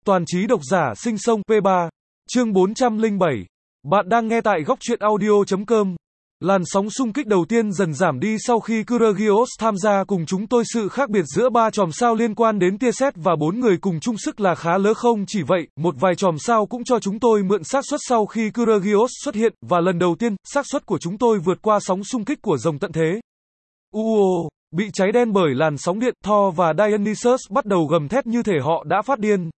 Toàn trí độc giả sinh sông P3, chương 407. Bạn đang nghe tại góc truyện audio.com. Làn sóng xung kích đầu tiên dần giảm đi sau khi Kyrgios tham gia cùng chúng tôi. Sự khác biệt giữa ba chòm sao liên quan đến tia sét và bốn người cùng chung sức là khá lớn. Không chỉ vậy, một vài chòm sao cũng cho chúng tôi mượn xác suất sau khi Kyrgios xuất hiện, và lần đầu tiên, xác suất của chúng tôi vượt qua sóng xung kích của rồng tận thế. Bị cháy đen bởi làn sóng điện, Thor và Dionysus bắt đầu gầm thét như thể họ đã phát điên.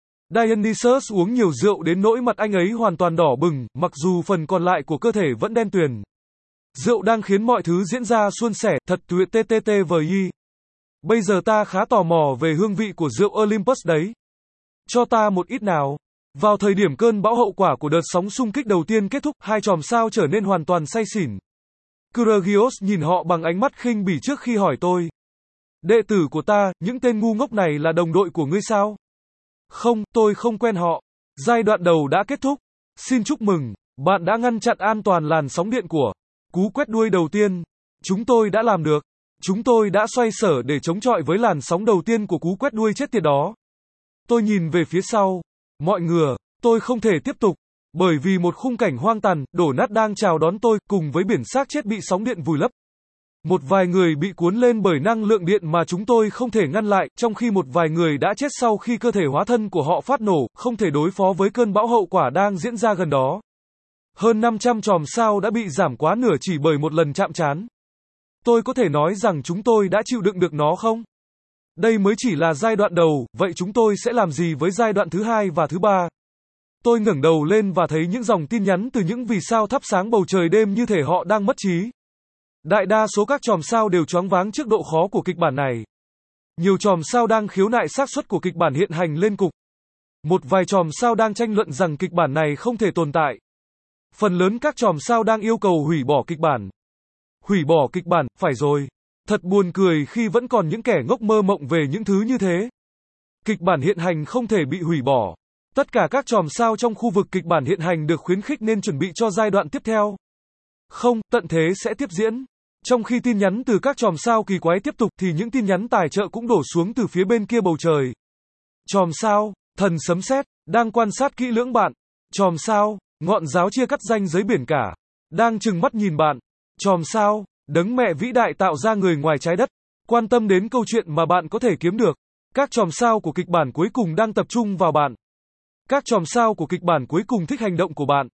Dionysus uống nhiều rượu đến nỗi mặt anh ấy hoàn toàn đỏ bừng, mặc dù phần còn lại của cơ thể vẫn đen tuyền. Rượu đang khiến mọi thứ diễn ra suôn sẻ, thật tuyệt TTTVI. Bây giờ ta khá tò mò về hương vị của rượu Olympus đấy. Cho ta một ít nào. Vào thời điểm cơn bão hậu quả của đợt sóng xung kích đầu tiên kết thúc, hai chòm sao trở nên hoàn toàn say xỉn. Kyrgios nhìn họ bằng ánh mắt khinh bỉ trước khi hỏi tôi. Đệ tử của ta, những tên ngu ngốc này là đồng đội của ngươi sao? Không, tôi không quen họ. Giai đoạn đầu đã kết thúc. Xin chúc mừng, bạn đã ngăn chặn an toàn làn sóng điện của cú quét đuôi đầu tiên. Chúng tôi đã làm được. Chúng tôi đã xoay sở để chống chọi với làn sóng đầu tiên của cú quét đuôi chết tiệt đó. Tôi nhìn về phía sau. Mọi người, tôi không thể tiếp tục. Bởi vì một khung cảnh hoang tàn, đổ nát đang chào đón tôi, cùng với biển xác chết bị sóng điện vùi lấp. Một vài người bị cuốn lên bởi năng lượng điện mà chúng tôi không thể ngăn lại, trong khi một vài người đã chết sau khi cơ thể hóa thân của họ phát nổ, không thể đối phó với cơn bão hậu quả đang diễn ra gần đó. Hơn 500 chòm sao đã bị giảm quá nửa chỉ bởi một lần chạm trán. Tôi có thể nói rằng chúng tôi đã chịu đựng được nó không? Đây mới chỉ là giai đoạn đầu, vậy chúng tôi sẽ làm gì với giai đoạn thứ hai và thứ ba? Tôi ngẩng đầu lên và thấy những dòng tin nhắn từ những vì sao thắp sáng bầu trời đêm như thể họ đang mất trí. Đại đa số các chòm sao đều choáng váng trước độ khó của kịch bản này. Nhiều chòm sao đang khiếu nại xác suất của kịch bản hiện hành lên cục. Một vài chòm sao đang tranh luận rằng kịch bản này không thể tồn tại. Phần lớn các chòm sao đang yêu cầu hủy bỏ kịch bản. Hủy bỏ kịch bản, phải rồi. Thật buồn cười khi vẫn còn những kẻ ngốc mơ mộng về những thứ như thế. Kịch bản hiện hành không thể bị hủy bỏ. Tất cả các chòm sao trong khu vực kịch bản hiện hành được khuyến khích nên chuẩn bị cho giai đoạn tiếp theo. Không, tận thế sẽ tiếp diễn. Trong khi tin nhắn từ các chòm sao kỳ quái tiếp tục thì những tin nhắn tài trợ cũng đổ xuống từ phía bên kia bầu trời. Chòm sao, thần sấm sét, đang quan sát kỹ lưỡng bạn. Chòm sao, ngọn giáo chia cắt ranh giới biển cả, đang trừng mắt nhìn bạn. Chòm sao, đấng mẹ vĩ đại tạo ra người ngoài trái đất, quan tâm đến câu chuyện mà bạn có thể kiếm được. Các chòm sao của kịch bản cuối cùng đang tập trung vào bạn. Các chòm sao của kịch bản cuối cùng thích hành động của bạn.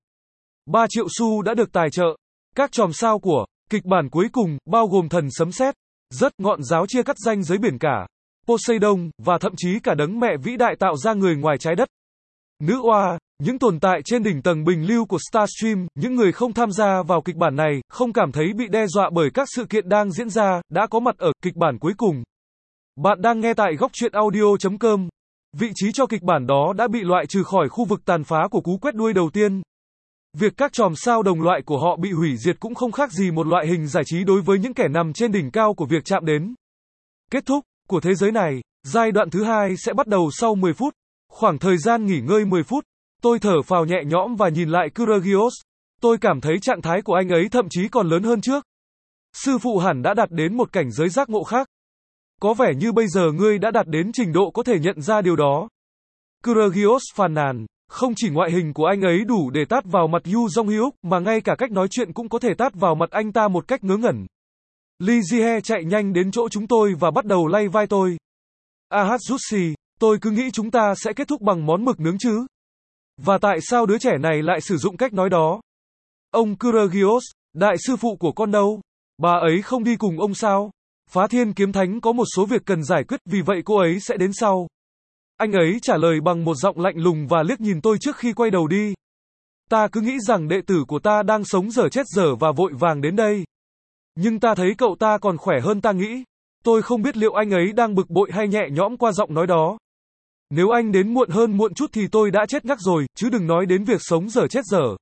3 triệu xu đã được tài trợ. Các chòm sao của kịch bản cuối cùng, bao gồm thần sấm sét, rất ngọn giáo chia cắt ranh giới biển cả, Poseidon, và thậm chí cả đấng mẹ vĩ đại tạo ra người ngoài trái đất. Nữ oa, những tồn tại trên đỉnh tầng bình lưu của Starstream, những người không tham gia vào kịch bản này, không cảm thấy bị đe dọa bởi các sự kiện đang diễn ra, đã có mặt ở kịch bản cuối cùng. Bạn đang nghe tại góc truyện audio.com. Vị trí cho kịch bản đó đã bị loại trừ khỏi khu vực tàn phá của cú quét đuôi đầu tiên. Việc các chòm sao đồng loại của họ bị hủy diệt cũng không khác gì một loại hình giải trí đối với những kẻ nằm trên đỉnh cao của việc chạm đến kết thúc của thế giới này. Giai đoạn thứ hai sẽ bắt đầu sau 10 phút. Khoảng thời gian nghỉ ngơi 10 phút. Tôi thở phào nhẹ nhõm và nhìn lại Kyrgios. Tôi cảm thấy trạng thái của anh ấy thậm chí còn lớn hơn trước. Sư phụ hẳn đã đạt đến một cảnh giới giác ngộ khác. Có vẻ như bây giờ ngươi đã đạt đến trình độ có thể nhận ra điều đó. Kyrgios phàn nàn. Không chỉ ngoại hình của anh ấy đủ để tát vào mặt Yu Jong-hyuk, mà ngay cả cách nói chuyện cũng có thể tát vào mặt anh ta một cách ngớ ngẩn. Lee Ji-hye chạy nhanh đến chỗ chúng tôi và bắt đầu lay vai tôi. Ahatsushi, tôi cứ nghĩ chúng ta sẽ kết thúc bằng món mực nướng chứ. Và tại sao đứa trẻ này lại sử dụng cách nói đó? Ông Kyrgios, đại sư phụ của con đâu? Bà ấy không đi cùng ông sao? Phá Thiên Kiếm Thánh có một số việc cần giải quyết, vì vậy cô ấy sẽ đến sau. Anh ấy trả lời bằng một giọng lạnh lùng và liếc nhìn tôi trước khi quay đầu đi. Ta cứ nghĩ rằng đệ tử của ta đang sống dở chết dở và vội vàng đến đây. Nhưng ta thấy cậu ta còn khỏe hơn ta nghĩ. Tôi không biết liệu anh ấy đang bực bội hay nhẹ nhõm qua giọng nói đó. Nếu anh đến muộn hơn muộn chút thì tôi đã chết ngắc rồi, chứ đừng nói đến việc sống dở chết dở.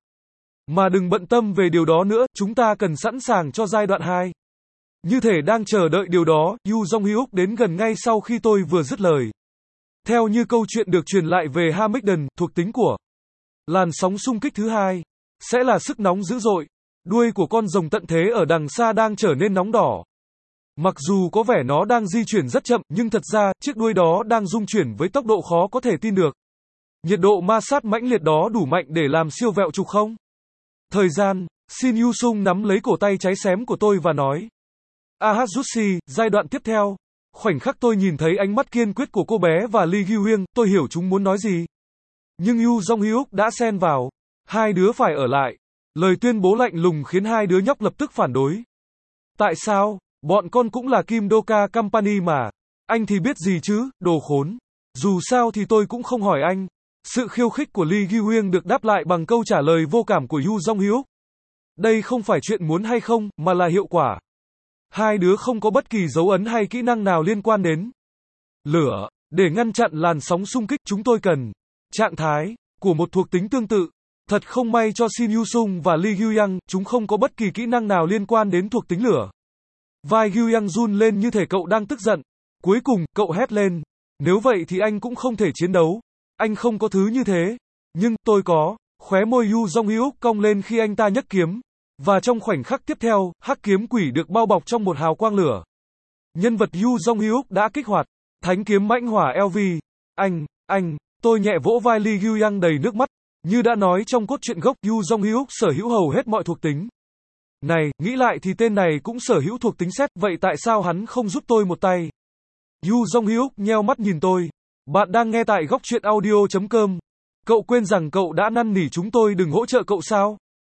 Mà đừng bận tâm về điều đó nữa, chúng ta cần sẵn sàng cho giai đoạn 2. Như thể đang chờ đợi điều đó, Yu Jong-hyuk đến gần ngay sau khi tôi vừa dứt lời. Theo như câu chuyện được truyền lại về Hamilton, thuộc tính của làn sóng xung kích thứ hai sẽ là sức nóng dữ dội. Đuôi của con rồng tận thế ở đằng xa đang trở nên nóng đỏ. Mặc dù có vẻ nó đang di chuyển rất chậm, nhưng thật ra, chiếc đuôi đó đang rung chuyển với tốc độ khó có thể tin được. Nhiệt độ ma sát mãnh liệt đó đủ mạnh để làm siêu vẹo trục không? Thời gian, Shin Yu Sung nắm lấy cổ tay cháy xém của tôi và nói. Ahajutsi, giai đoạn tiếp theo. Khoảnh khắc tôi nhìn thấy ánh mắt kiên quyết của cô bé và Lee Gyu-hyung, tôi hiểu chúng muốn nói gì. Nhưng Yu Jong-hyuk đã xen vào. Hai đứa phải ở lại. Lời tuyên bố lạnh lùng khiến hai đứa nhóc lập tức phản đối. Tại sao? Bọn con cũng là Kim Doka Company mà. Anh thì biết gì chứ, đồ khốn. Dù sao thì tôi cũng không hỏi anh. Sự khiêu khích của Lee Gyu-hyung được đáp lại bằng câu trả lời vô cảm của Yu Jong-hyuk. Đây không phải chuyện muốn hay không, mà là hiệu quả. Hai đứa không có bất kỳ dấu ấn hay kỹ năng nào liên quan đến lửa. Để ngăn chặn làn sóng xung kích, chúng tôi cần trạng thái của một thuộc tính tương tự. Thật không may cho Shin Yu Sung và Lee Gyu-young, chúng không có bất kỳ kỹ năng nào liên quan đến thuộc tính lửa. Vai Gyu-young run lên như thể cậu đang tức giận. Cuối cùng, cậu hét lên. Nếu vậy thì anh cũng không thể chiến đấu. Anh không có thứ như thế. Nhưng, tôi có. Khóe môi Yu Jong-hyuk cong lên khi anh ta nhấc kiếm. Và trong khoảnh khắc tiếp theo, hắc kiếm quỷ được bao bọc trong một hào quang lửa. Nhân vật Yu Jong-hyuk đã kích hoạt thánh kiếm mãnh hỏa LV. Tôi nhẹ vỗ vai Lee Gyu-young đầy nước mắt. Như đã nói trong cốt truyện gốc, Yu Jong-hyuk sở hữu hầu hết mọi thuộc tính. Này, nghĩ lại thì tên này cũng sở hữu thuộc tính sét, vậy tại sao hắn không giúp tôi một tay? Yu Jong-hyuk nheo mắt nhìn tôi. Bạn đang nghe tại góc truyện audio.com. Cậu quên rằng cậu đã năn nỉ chúng tôi đừng hỗ trợ cậu sao?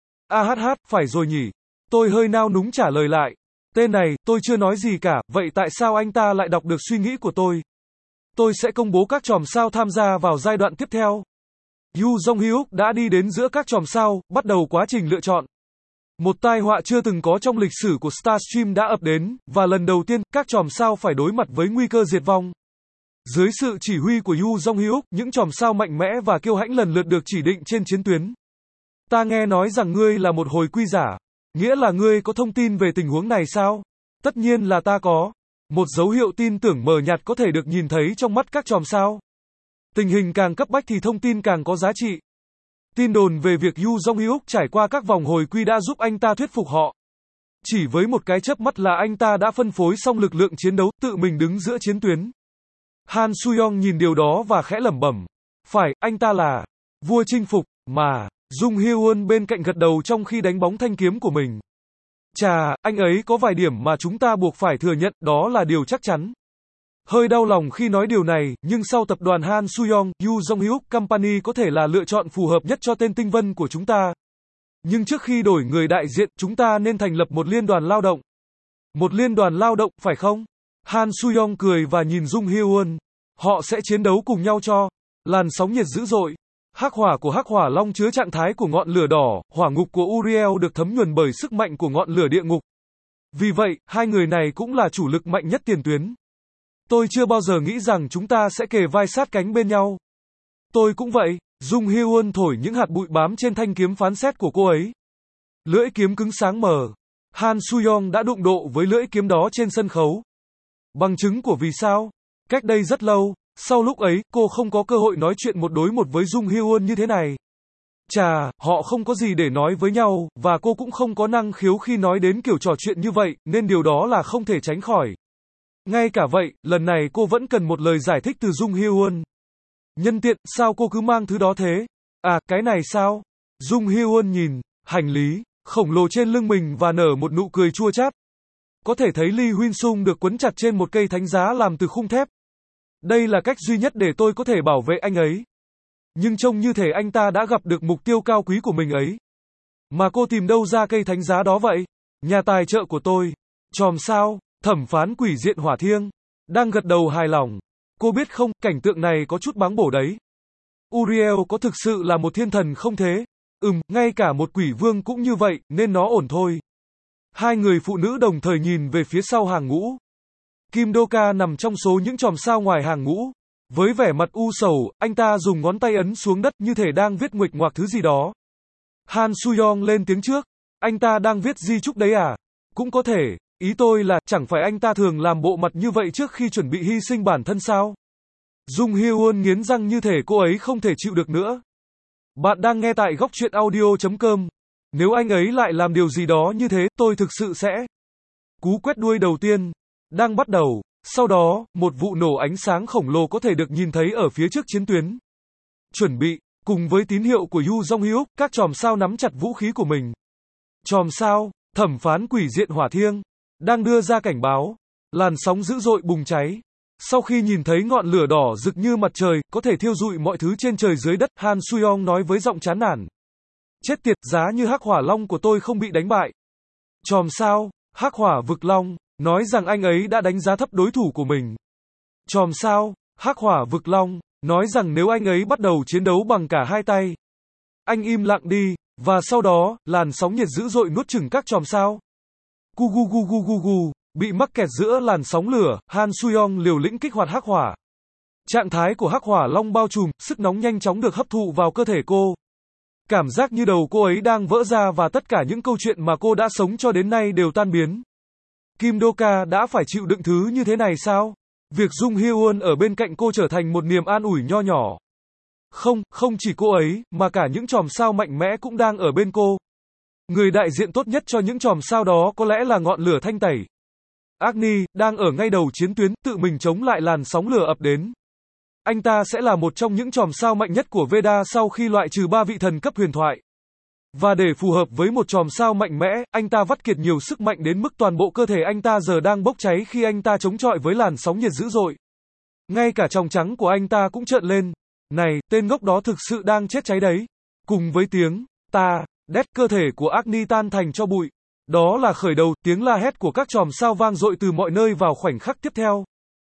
Phải rồi nhỉ. Tôi hơi nao núng trả lời lại. Tên này, tôi chưa nói gì cả, vậy tại sao anh ta lại đọc được suy nghĩ của tôi? Tôi sẽ công bố các chòm sao tham gia vào giai đoạn tiếp theo. Yu Jong-hyuk đã đi đến giữa các chòm sao, bắt đầu quá trình lựa chọn. Một tai họa chưa từng có trong lịch sử của Starstream đã ập đến, và lần đầu tiên, các chòm sao phải đối mặt với nguy cơ diệt vong. Dưới sự chỉ huy của Yu Jong-hyuk, những chòm sao mạnh mẽ và kiêu hãnh lần lượt được chỉ định trên chiến tuyến. Ta nghe nói rằng ngươi là một hồi quy giả. Nghĩa là ngươi có thông tin về tình huống này sao? Tất nhiên là ta có. Một dấu hiệu tin tưởng mờ nhạt có thể được nhìn thấy trong mắt các chòm sao. Tình hình càng cấp bách thì thông tin càng có giá trị. Tin đồn về việc Yu Jong-hyuk trải qua các vòng hồi quy đã giúp anh ta thuyết phục họ. Chỉ với một cái chớp mắt là anh ta đã phân phối xong lực lượng chiến đấu, tự mình đứng giữa chiến tuyến. Han Soo-young nhìn điều đó và khẽ lẩm bẩm. Phải, anh ta là vua chinh phục, mà. Jung Hye-won bên cạnh gật đầu trong khi đánh bóng thanh kiếm của mình. Chà, anh ấy có vài điểm mà chúng ta buộc phải thừa nhận, đó là điều chắc chắn. Hơi đau lòng khi nói điều này, nhưng sau tập đoàn Han Soo-young, Yu Jong-hyuk Company có thể là lựa chọn phù hợp nhất cho tên tinh vân của chúng ta. Nhưng trước khi đổi người đại diện, chúng ta nên thành lập một liên đoàn lao động. Một liên đoàn lao động, phải không? Han Soo-young cười và nhìn Jung Hye-won. Họ sẽ chiến đấu cùng nhau cho làn sóng nhiệt dữ dội. Hắc hỏa của Hắc Hỏa Long chứa trạng thái của ngọn lửa đỏ, hỏa ngục của Uriel được thấm nhuần bởi sức mạnh của ngọn lửa địa ngục. Vì vậy, hai người này cũng là chủ lực mạnh nhất tiền tuyến. Tôi chưa bao giờ nghĩ rằng chúng ta sẽ kề vai sát cánh bên nhau. Tôi cũng vậy. Jung Hye-won thổi những hạt bụi bám trên thanh kiếm phán xét của cô ấy. Lưỡi kiếm cứng sáng mờ. Han Soo-young đã đụng độ với lưỡi kiếm đó trên sân khấu. Bằng chứng của vì sao? Cách đây rất lâu. Sau lúc ấy, cô không có cơ hội nói chuyện một đối một với Jung Hye-won như thế này. Chà, họ không có gì để nói với nhau, và cô cũng không có năng khiếu khi nói đến kiểu trò chuyện như vậy, nên điều đó là không thể tránh khỏi. Ngay cả vậy, lần này cô vẫn cần một lời giải thích từ Jung Hye-won. Nhân tiện, sao cô cứ mang thứ đó thế? À, cái này sao? Jung Hye-won nhìn hành lý khổng lồ trên lưng mình và nở một nụ cười chua chát. Có thể thấy Lee Huynh-sung được quấn chặt trên một cây thánh giá làm từ khung thép. Đây là cách duy nhất để tôi có thể bảo vệ anh ấy. Nhưng trông như thể anh ta đã gặp được mục tiêu cao quý của mình ấy. Mà cô tìm đâu ra cây thánh giá đó vậy? Nhà tài trợ của tôi. Chòm sao, thẩm phán quỷ diện hỏa thiêng. Đang gật đầu hài lòng. Cô biết không, cảnh tượng này có chút báng bổ đấy. Uriel có thực sự là một thiên thần không thế? Ngay cả một quỷ vương cũng như vậy, nên nó ổn thôi. Hai người phụ nữ đồng thời nhìn về phía sau hàng ngũ. Kim Doka nằm trong số những chòm sao ngoài hàng ngũ. Với vẻ mặt u sầu, anh ta dùng ngón tay ấn xuống đất như thể đang viết nguệch ngoạc thứ gì đó. Han Soo-young lên tiếng trước. Anh ta đang viết di chúc đấy à? Cũng có thể. Ý tôi là, chẳng phải anh ta thường làm bộ mặt như vậy trước khi chuẩn bị hy sinh bản thân sao? Jung Hye-won nghiến răng như thể cô ấy không thể chịu được nữa. Bạn đang nghe tại góc truyện audio.com. Nếu anh ấy lại làm điều gì đó như thế, tôi thực sự sẽ. Cú quét đuôi đầu tiên đang bắt đầu. Sau đó, một vụ nổ ánh sáng khổng lồ có thể được nhìn thấy ở phía trước chiến tuyến. Chuẩn bị, cùng với tín hiệu của Yu Jong-hyuk, các chòm sao nắm chặt vũ khí của mình. Chòm sao, thẩm phán quỷ diện hỏa thiêng, đang đưa ra cảnh báo. Làn sóng dữ dội bùng cháy. Sau khi nhìn thấy ngọn lửa đỏ rực như mặt trời, có thể thiêu rụi mọi thứ trên trời dưới đất, Han Suyong nói với giọng chán nản. Chết tiệt, giá như hắc hỏa long của tôi không bị đánh bại. Chòm sao, hắc hỏa vực long, nói rằng anh ấy đã đánh giá thấp đối thủ của mình. Chòm sao, hắc hỏa vực long, nói rằng nếu anh ấy bắt đầu chiến đấu bằng cả hai tay. Anh im lặng đi, và sau đó, làn sóng nhiệt dữ dội nuốt chửng các chòm sao. Gu gu gu gu gu gu, bị mắc kẹt giữa làn sóng lửa, Han Suyong liều lĩnh kích hoạt hắc hỏa. Trạng thái của hắc hỏa long bao trùm, sức nóng nhanh chóng được hấp thụ vào cơ thể cô. Cảm giác như đầu cô ấy đang vỡ ra và tất cả những câu chuyện mà cô đã sống cho đến nay đều tan biến. Kim Do-ka đã phải chịu đựng thứ như thế này sao? Việc Jung Hye-won ở bên cạnh cô trở thành một niềm an ủi nho nhỏ. Không chỉ cô ấy, mà cả những chòm sao mạnh mẽ cũng đang ở bên cô. Người đại diện tốt nhất cho những chòm sao đó có lẽ là ngọn lửa thanh tẩy. Agni, đang ở ngay đầu chiến tuyến, tự mình chống lại làn sóng lửa ập đến. Anh ta sẽ là một trong những chòm sao mạnh nhất của Veda sau khi loại trừ 3 vị thần cấp huyền thoại. Và để phù hợp với một chòm sao mạnh mẽ, anh ta vắt kiệt nhiều sức mạnh đến mức toàn bộ cơ thể anh ta giờ đang bốc cháy khi anh ta chống chọi với làn sóng nhiệt dữ dội. Ngay cả tròng trắng của anh ta cũng trợn lên. Này, tên ngốc đó thực sự đang chết cháy đấy. Cùng với tiếng đét, cơ thể của Agni tan thành tro bụi. Đó là khởi đầu, tiếng la hét của các chòm sao vang dội từ mọi nơi vào khoảnh khắc tiếp theo.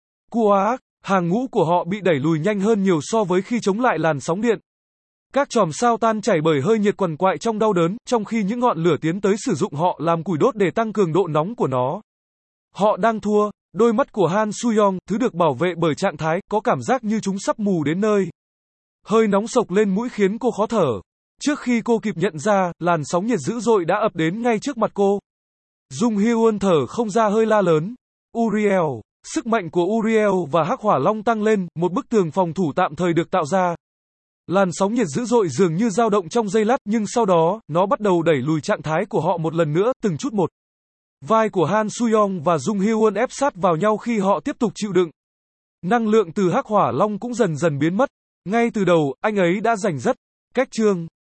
Cuac, hàng ngũ của họ bị đẩy lùi nhanh hơn nhiều so với khi chống lại làn sóng điện. Các chòm sao tan chảy bởi hơi nhiệt quằn quại trong đau đớn, trong khi những ngọn lửa tiến tới sử dụng họ làm củi đốt để tăng cường độ nóng của nó. Họ đang thua. Đôi mắt của Han Suyong, thứ được bảo vệ bởi trạng thái, có cảm giác như chúng sắp mù đến nơi. Hơi nóng sộc lên mũi khiến cô khó thở. Trước khi cô kịp nhận ra, làn sóng nhiệt dữ dội đã ập đến ngay trước mặt cô. Jung Hye-won thở không ra hơi la lớn. Uriel, sức mạnh của Uriel và hắc hỏa long tăng lên, một bức tường phòng thủ tạm thời được tạo ra. Làn sóng nhiệt dữ dội dường như dao động trong giây lát, nhưng sau đó, nó bắt đầu đẩy lùi trạng thái của họ một lần nữa, từng chút một. Vai của Han Suyong và Jung Hye-won ép sát vào nhau khi họ tiếp tục chịu đựng. Năng lượng từ hắc hỏa long cũng dần dần biến mất. Ngay từ đầu, anh ấy đã giành rất cách chương.